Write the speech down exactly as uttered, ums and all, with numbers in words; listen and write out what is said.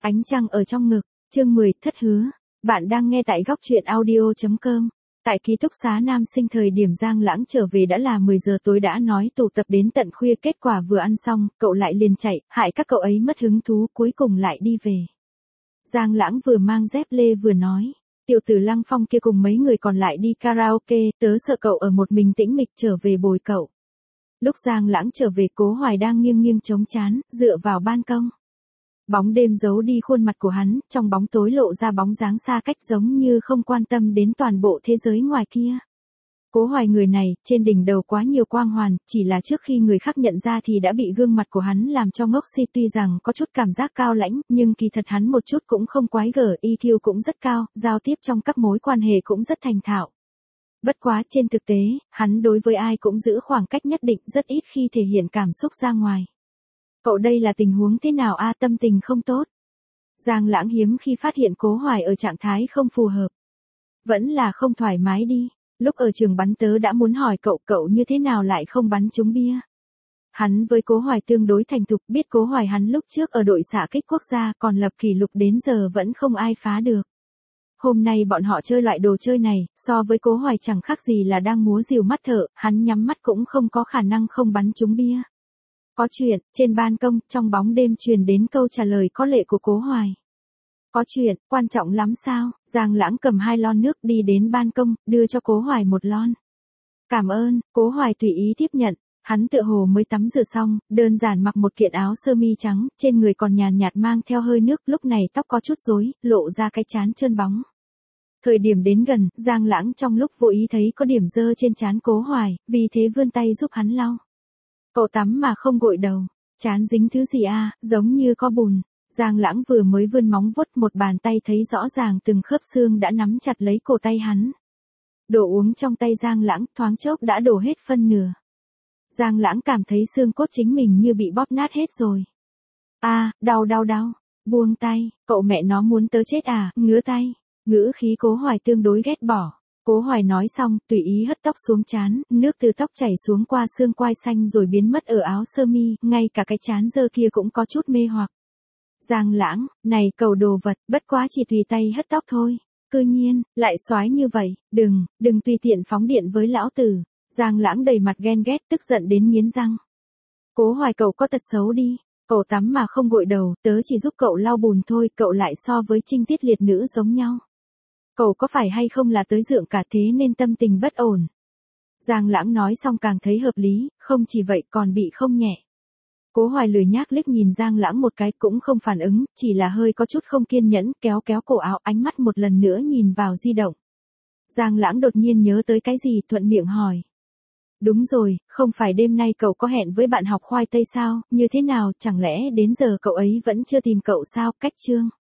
Ánh trăng ở trong ngực, chương mười, thất hứa. Bạn đang nghe tại góc truyện audio chấm com. Tại ký túc xá nam sinh thời điểm Giang Lãng trở về đã là mười giờ tối, đã nói tụ tập đến tận khuya, kết quả vừa ăn xong, cậu lại liền chạy, hại các cậu ấy mất hứng thú, cuối cùng lại đi về. Giang Lãng vừa mang dép lê vừa nói, tiểu tử Lăng Phong kia cùng mấy người còn lại đi karaoke, tớ sợ cậu ở một mình tĩnh mịch, trở về bồi cậu. Lúc Giang Lãng trở về, Cố Hoài đang nghiêng nghiêng chống trán, dựa vào ban công. Bóng đêm giấu đi khuôn mặt của hắn, trong bóng tối lộ ra bóng dáng xa cách, giống như không quan tâm đến toàn bộ thế giới ngoài kia. Cố Hoài người này, trên đỉnh đầu quá nhiều quang hoàn, chỉ là trước khi người khác nhận ra thì đã bị gương mặt của hắn làm cho ngốc si, tuy rằng có chút cảm giác cao lãnh, nhưng kỳ thật hắn một chút cũng không quái gở, i kiu cũng rất cao, giao tiếp trong các mối quan hệ cũng rất thành thạo. Bất quá trên thực tế, hắn đối với ai cũng giữ khoảng cách nhất định, rất ít khi thể hiện cảm xúc ra ngoài. Cậu đây là tình huống thế nào a, tâm tình không tốt? Giang Lãng hiếm khi phát hiện Cố Hoài ở trạng thái không phù hợp. Vẫn là không thoải mái đi, lúc ở trường bắn tớ đã muốn hỏi cậu, cậu như thế nào lại không bắn trúng bia? Hắn với Cố Hoài tương đối thành thục, biết Cố Hoài hắn lúc trước ở đội xạ kích quốc gia còn lập kỷ lục đến giờ vẫn không ai phá được. Hôm nay bọn họ chơi loại đồ chơi này, so với Cố Hoài chẳng khác gì là đang múa rìu mắt thợ, hắn nhắm mắt cũng không có khả năng không bắn trúng bia. Có chuyện, trên ban công, trong bóng đêm truyền đến câu trả lời có lệ của Cố Hoài. Có chuyện, quan trọng lắm sao? Giang Lãng cầm hai lon nước đi đến ban công, đưa cho Cố Hoài một lon. Cảm ơn, Cố Hoài tùy ý tiếp nhận. Hắn tựa hồ mới tắm rửa xong, đơn giản mặc một kiện áo sơ mi trắng, trên người còn nhàn nhạt mang theo hơi nước, lúc này tóc có chút rối, lộ ra cái trán trơn bóng. Thời điểm đến gần, Giang Lãng trong lúc vô ý thấy có điểm dơ trên trán Cố Hoài, vì thế vươn tay giúp hắn lau. Cậu tắm mà không gội đầu, trán dính thứ gì a, giống như có bùn. Giang Lãng vừa mới vươn móng vuốt, một bàn tay thấy rõ ràng từng khớp xương đã nắm chặt lấy cổ tay hắn. Đồ uống trong tay Giang Lãng thoáng chốc đã đổ hết phân nửa. Giang Lãng cảm thấy xương cốt chính mình như bị bóp nát hết rồi. A, đau đau đau, buông tay, cậu mẹ nó muốn tớ chết à, ngứa tay. Ngữ khí Cố Hoài tương đối ghét bỏ. Cố Hoài nói xong, tùy ý hất tóc xuống trán, nước từ tóc chảy xuống qua xương quai xanh rồi biến mất ở áo sơ mi, ngay cả cái trán dơ kia cũng có chút mê hoặc. Giang Lãng, này cầu đồ vật, bất quá chỉ tùy tay hất tóc thôi. Cư nhiên, lại xoái như vậy, đừng, đừng tùy tiện phóng điện với lão tử. Giang Lãng đầy mặt ghen ghét, tức giận đến nghiến răng. Cố Hoài cậu có tật xấu đi, cậu tắm mà không gội đầu, tớ chỉ giúp cậu lau bùn thôi, cậu lại so với trinh tiết liệt nữ giống nhau. Cậu có phải hay không là tới dượng cả thế nên tâm tình bất ổn. Giang Lãng nói xong càng thấy hợp lý, không chỉ vậy còn bị không nhẹ. Cố Hoài lười nhác liếc nhìn Giang Lãng một cái cũng không phản ứng, chỉ là hơi có chút không kiên nhẫn, kéo kéo cổ áo, ánh mắt một lần nữa nhìn vào di động. Giang Lãng đột nhiên nhớ tới cái gì, thuận miệng hỏi. Đúng rồi, không phải đêm nay cậu có hẹn với bạn học khoai tây sao, như thế nào, chẳng lẽ đến giờ cậu ấy vẫn chưa tìm cậu sao, cách chương.